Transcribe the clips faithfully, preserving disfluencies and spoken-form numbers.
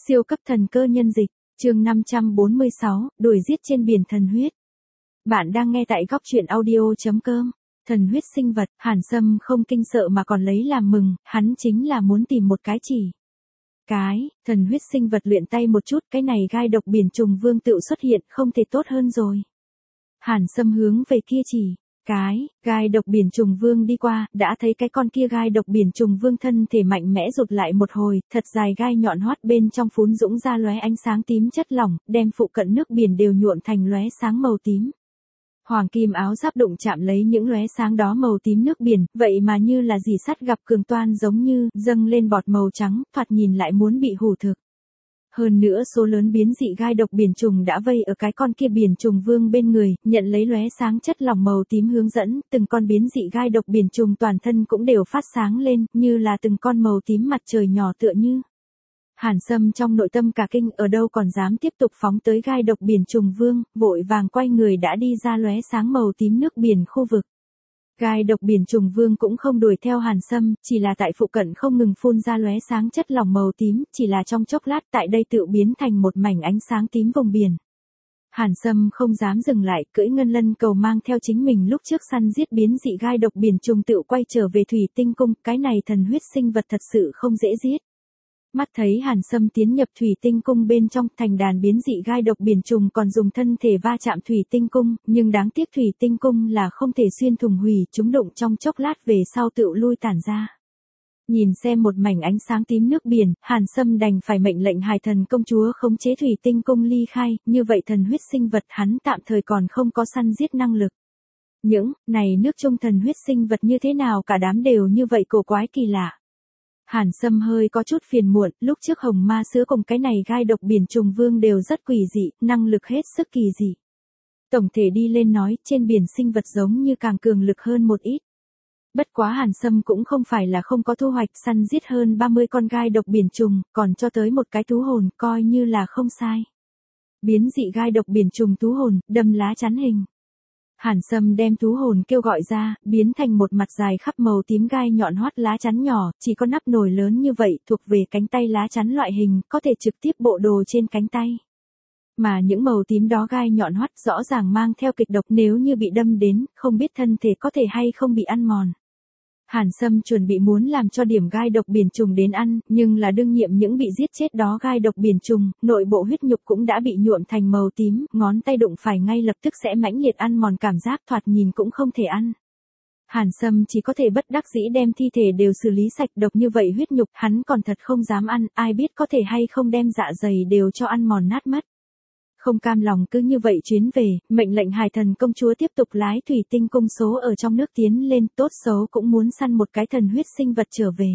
Siêu cấp thần cơ nhân dịch, chương năm trăm bốn mươi sáu, đuổi giết trên biển thần huyết. Bạn đang nghe tại góc truyện audio.com. Thần huyết sinh vật, Hàn Sâm không kinh sợ mà còn lấy làm mừng, hắn chính là muốn tìm một cái chỉ. Cái, thần huyết sinh vật luyện tay một chút, cái này gai độc biển trùng vương tự xuất hiện, không thể tốt hơn rồi. Hàn Sâm hướng về kia chỉ. Cái, gai độc biển trùng vương đi qua, đã thấy cái con kia gai độc biển trùng vương thân thể mạnh mẽ rụt lại một hồi, thật dài gai nhọn hoắt bên trong phún dũng ra lóe ánh sáng tím chất lỏng, đem phụ cận nước biển đều nhuộm thành lóe sáng màu tím. Hoàng kim áo giáp đụng chạm lấy những lóe sáng đó màu tím nước biển, vậy mà như là dì sắt gặp cường toan giống như, dâng lên bọt màu trắng, thoạt nhìn lại muốn bị hủ thực. Hơn nữa số lớn biến dị gai độc biển trùng đã vây ở cái con kia biển trùng vương bên người, nhận lấy lóe sáng chất lỏng màu tím hướng dẫn, từng con biến dị gai độc biển trùng toàn thân cũng đều phát sáng lên, như là từng con màu tím mặt trời nhỏ tựa như. Hàn Sâm trong nội tâm cả kinh, ở đâu còn dám tiếp tục phóng tới gai độc biển trùng vương, vội vàng quay người đã đi ra lóe sáng màu tím nước biển khu vực. Gai độc biển trùng vương cũng không đuổi theo Hàn Sâm, chỉ là tại phụ cận không ngừng phun ra lóe sáng chất lỏng màu tím, chỉ là trong chốc lát tại đây tự biến thành một mảnh ánh sáng tím vùng biển. Hàn Sâm không dám dừng lại, cưỡi ngân lân cầu mang theo chính mình lúc trước săn giết biến dị gai độc biển trùng tự quay trở về thủy tinh cung, cái này thần huyết sinh vật thật sự không dễ giết. Mắt thấy Hàn Sâm tiến nhập thủy tinh cung bên trong, thành đàn biến dị gai độc biển trùng còn dùng thân thể va chạm thủy tinh cung, nhưng đáng tiếc thủy tinh cung là không thể xuyên thủng hủy, chúng đụng trong chốc lát về sau tự lui tản ra. Nhìn xem một mảnh ánh sáng tím nước biển, Hàn Sâm đành phải mệnh lệnh Hải Thần công chúa khống chế thủy tinh cung ly khai, như vậy thần huyết sinh vật hắn tạm thời còn không có săn giết năng lực. Những này nước trong thần huyết sinh vật như thế nào cả đám đều như vậy cổ quái kỳ lạ. Hàn Sâm hơi có chút phiền muộn, lúc trước hồng ma sữa cùng cái này gai độc biển trùng vương đều rất quỷ dị, năng lực hết sức kỳ dị. Tổng thể đi lên nói, trên biển sinh vật giống như càng cường lực hơn một ít. Bất quá Hàn Sâm cũng không phải là không có thu hoạch, săn giết hơn ba mươi con gai độc biển trùng, còn cho tới một cái thú hồn, coi như là không sai. Biến dị gai độc biển trùng thú hồn, đâm lá chắn hình. Hàn Sâm đem thú hồn kêu gọi ra, biến thành một mặt dài khắp màu tím gai nhọn hoắt lá chắn nhỏ, chỉ có nắp nồi lớn như vậy, thuộc về cánh tay lá chắn loại hình, có thể trực tiếp bộ đồ trên cánh tay. Mà những màu tím đó gai nhọn hoắt rõ ràng mang theo kịch độc, nếu như bị đâm đến, không biết thân thể có thể hay không bị ăn mòn. Hàn Sâm chuẩn bị muốn làm cho điểm gai độc biển trùng đến ăn, nhưng là đương nhiệm những bị giết chết đó gai độc biển trùng, nội bộ huyết nhục cũng đã bị nhuộm thành màu tím, ngón tay đụng phải ngay lập tức sẽ mãnh liệt ăn mòn, cảm giác thoạt nhìn cũng không thể ăn. Hàn Sâm chỉ có thể bất đắc dĩ đem thi thể đều xử lý sạch, độc như vậy huyết nhục hắn còn thật không dám ăn, ai biết có thể hay không đem dạ dày đều cho ăn mòn nát mất. Không cam lòng cứ như vậy chuyến về, mệnh lệnh Hải Thần công chúa tiếp tục lái thủy tinh cung số ở trong nước tiến lên, tốt xấu cũng muốn săn một cái thần huyết sinh vật trở về.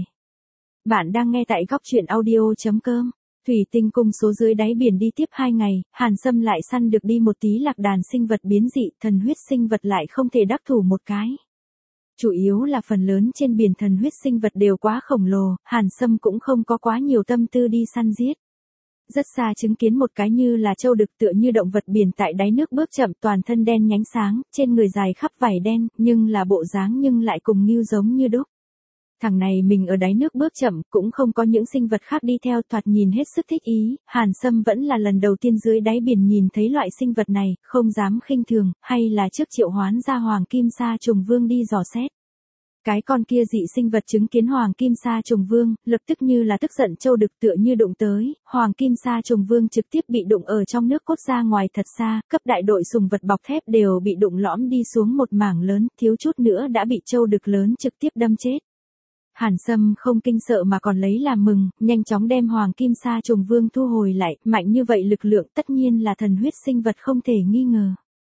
Bạn đang nghe tại góc truyện audio.com. Thủy tinh cung số dưới đáy biển đi tiếp hai ngày, Hàn Sâm lại săn được đi một tí lạc đàn sinh vật biến dị, thần huyết sinh vật lại không thể đắc thủ một cái. Chủ yếu là phần lớn trên biển thần huyết sinh vật đều quá khổng lồ, Hàn Sâm cũng không có quá nhiều tâm tư đi săn giết. Rất xa chứng kiến một cái như là trâu đực tựa như động vật biển tại đáy nước bước chậm, toàn thân đen nhánh sáng, trên người dài khắp vảy đen, nhưng là bộ dáng nhưng lại cùng ngưu giống như đúc. Thằng này mình ở đáy nước bước chậm, cũng không có những sinh vật khác đi theo, thoạt nhìn hết sức thích ý, Hàn Sâm vẫn là lần đầu tiên dưới đáy biển nhìn thấy loại sinh vật này, không dám khinh thường, hay là trước triệu hoán ra hoàng kim sa trùng vương đi dò xét. Cái con kia dị sinh vật chứng kiến hoàng kim sa trùng vương, lập tức như là tức giận trâu đực tựa như đụng tới, hoàng kim sa trùng vương trực tiếp bị đụng ở trong nước cốt ra ngoài thật xa, cấp đại đội sùng vật bọc thép đều bị đụng lõm đi xuống một mảng lớn, thiếu chút nữa đã bị trâu đực lớn trực tiếp đâm chết. Hàn Sâm không kinh sợ mà còn lấy làm mừng, nhanh chóng đem hoàng kim sa trùng vương thu hồi lại, mạnh như vậy lực lượng tất nhiên là thần huyết sinh vật không thể nghi ngờ.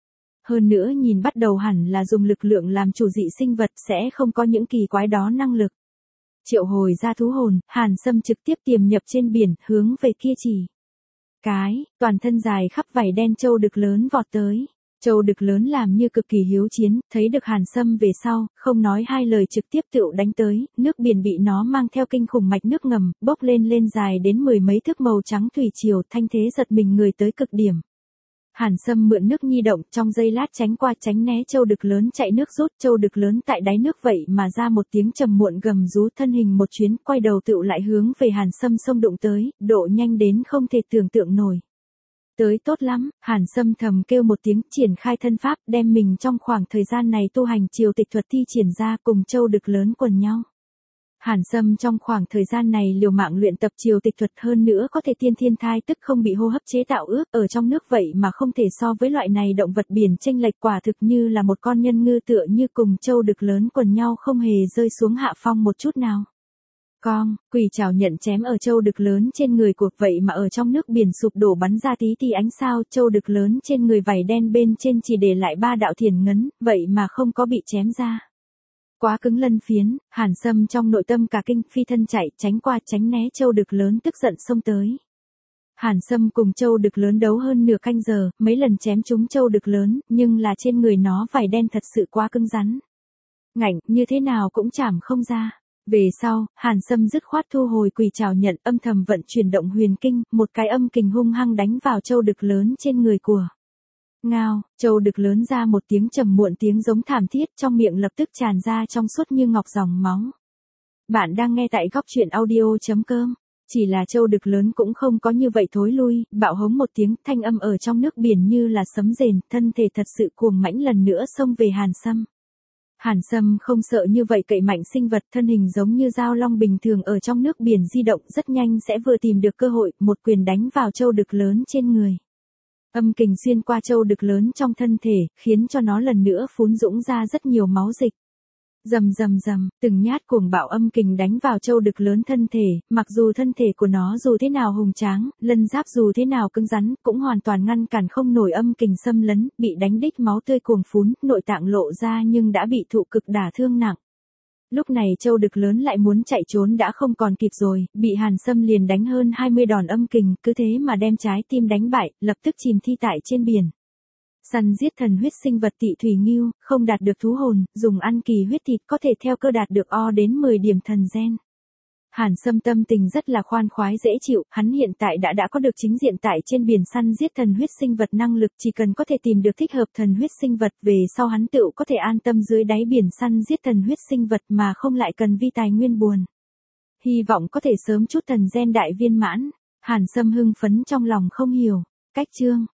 Hơn nữa nhìn bắt đầu hẳn là dùng lực lượng làm chủ dị sinh vật, sẽ không có những kỳ quái đó năng lực. Triệu hồi ra thú hồn, Hàn Sâm trực tiếp tiềm nhập trên biển, hướng về kia chỉ. Cái, toàn thân dài khắp vảy đen trâu đực lớn vọt tới. Trâu đực lớn làm như cực kỳ hiếu chiến, thấy được Hàn Sâm về sau, không nói hai lời trực tiếp tựu đánh tới, nước biển bị nó mang theo kinh khủng mạch nước ngầm, bốc lên lên dài đến mười mấy thước màu trắng thủy triều, thanh thế giật mình người tới cực điểm. Hàn Sâm mượn nước nhi động, trong giây lát tránh qua tránh né châu đực lớn chạy nước rút, châu đực lớn tại đáy nước vậy mà ra một tiếng trầm muộn gầm rú, thân hình một chuyến, quay đầu tựu lại hướng về Hàn Sâm xông đụng tới, độ nhanh đến không thể tưởng tượng nổi. Tới tốt lắm, Hàn Sâm thầm kêu một tiếng, triển khai thân pháp, đem mình trong khoảng thời gian này tu hành triều tịch thuật thi triển ra, cùng châu đực lớn quần nhau. Hàn Sâm trong khoảng thời gian này liều mạng luyện tập triều tịch thuật, hơn nữa có thể tiên thiên thai tức không bị hô hấp chế tạo ướt, ở trong nước vậy mà không thể so với loại này động vật biển chênh lệch, quả thực như là một con nhân ngư, tựa như cùng châu đực lớn quần nhau không hề rơi xuống hạ phong một chút nào. Con, quỷ trảo nhận chém ở châu đực lớn trên người cuộc, vậy mà ở trong nước biển sụp đổ bắn ra tí tí ánh sao, châu đực lớn trên người vảy đen bên trên chỉ để lại ba đạo thiền ngấn, vậy mà không có bị chém ra. Quá cứng lân phiến, Hàn Sâm trong nội tâm cả kinh, phi thân chạy, tránh qua tránh né châu đực lớn tức giận xông tới. Hàn Sâm cùng châu đực lớn đấu hơn nửa canh giờ, mấy lần chém trúng châu đực lớn, nhưng là trên người nó vảy đen thật sự quá cứng rắn. Ngạnh, như thế nào cũng chảm không ra. Về sau, Hàn Sâm dứt khoát thu hồi quỷ trảo nhận, âm thầm vận chuyển động huyền kinh, một cái âm kình hung hăng đánh vào châu đực lớn trên người của. Ngao, châu đực lớn ra một tiếng trầm muộn tiếng giống thảm thiết, trong miệng lập tức tràn ra trong suốt như ngọc dòng máu. Bạn đang nghe tại góc truyện audio chấm com. Chỉ là châu đực lớn cũng không có như vậy thối lui, bạo hống một tiếng, thanh âm ở trong nước biển như là sấm rền, thân thể thật sự cuồng mãnh lần nữa xông về Hàn Sâm. Hàn Sâm không sợ như vậy cậy mạnh sinh vật, thân hình giống như dao long bình thường ở trong nước biển di động, rất nhanh sẽ vừa tìm được cơ hội, một quyền đánh vào châu đực lớn trên người. Âm kình xuyên qua châu đực lớn trong thân thể, khiến cho nó lần nữa phún dũng ra rất nhiều máu dịch. Rầm rầm rầm, từng nhát cuồng bạo âm kình đánh vào châu đực lớn thân thể, mặc dù thân thể của nó dù thế nào hùng tráng, lân giáp dù thế nào cứng rắn, cũng hoàn toàn ngăn cản không nổi âm kình xâm lấn, bị đánh đích máu tươi cuồng phún, nội tạng lộ ra nhưng đã bị thụ cực đả thương nặng. Lúc này châu đực lớn lại muốn chạy trốn đã không còn kịp rồi, bị Hàn Sâm liền đánh hơn hai mươi đòn âm kình, cứ thế mà đem trái tim đánh bại, lập tức chìm thi tại trên biển. Săn giết thần huyết sinh vật tị thủy ngưu, không đạt được thú hồn, dùng ăn kỳ huyết thịt có thể theo cơ đạt được o đến mười điểm thần gen. Hàn Sâm tâm tình rất là khoan khoái dễ chịu, hắn hiện tại đã đã có được chính diện tại trên biển săn giết thần huyết sinh vật năng lực, chỉ cần có thể tìm được thích hợp thần huyết sinh vật, về sau hắn tựu có thể an tâm dưới đáy biển săn giết thần huyết sinh vật mà không lại cần vi tài nguyên buồn. Hy vọng có thể sớm chút thần gen đại viên mãn, Hàn Sâm hưng phấn trong lòng không hiểu. Cách chương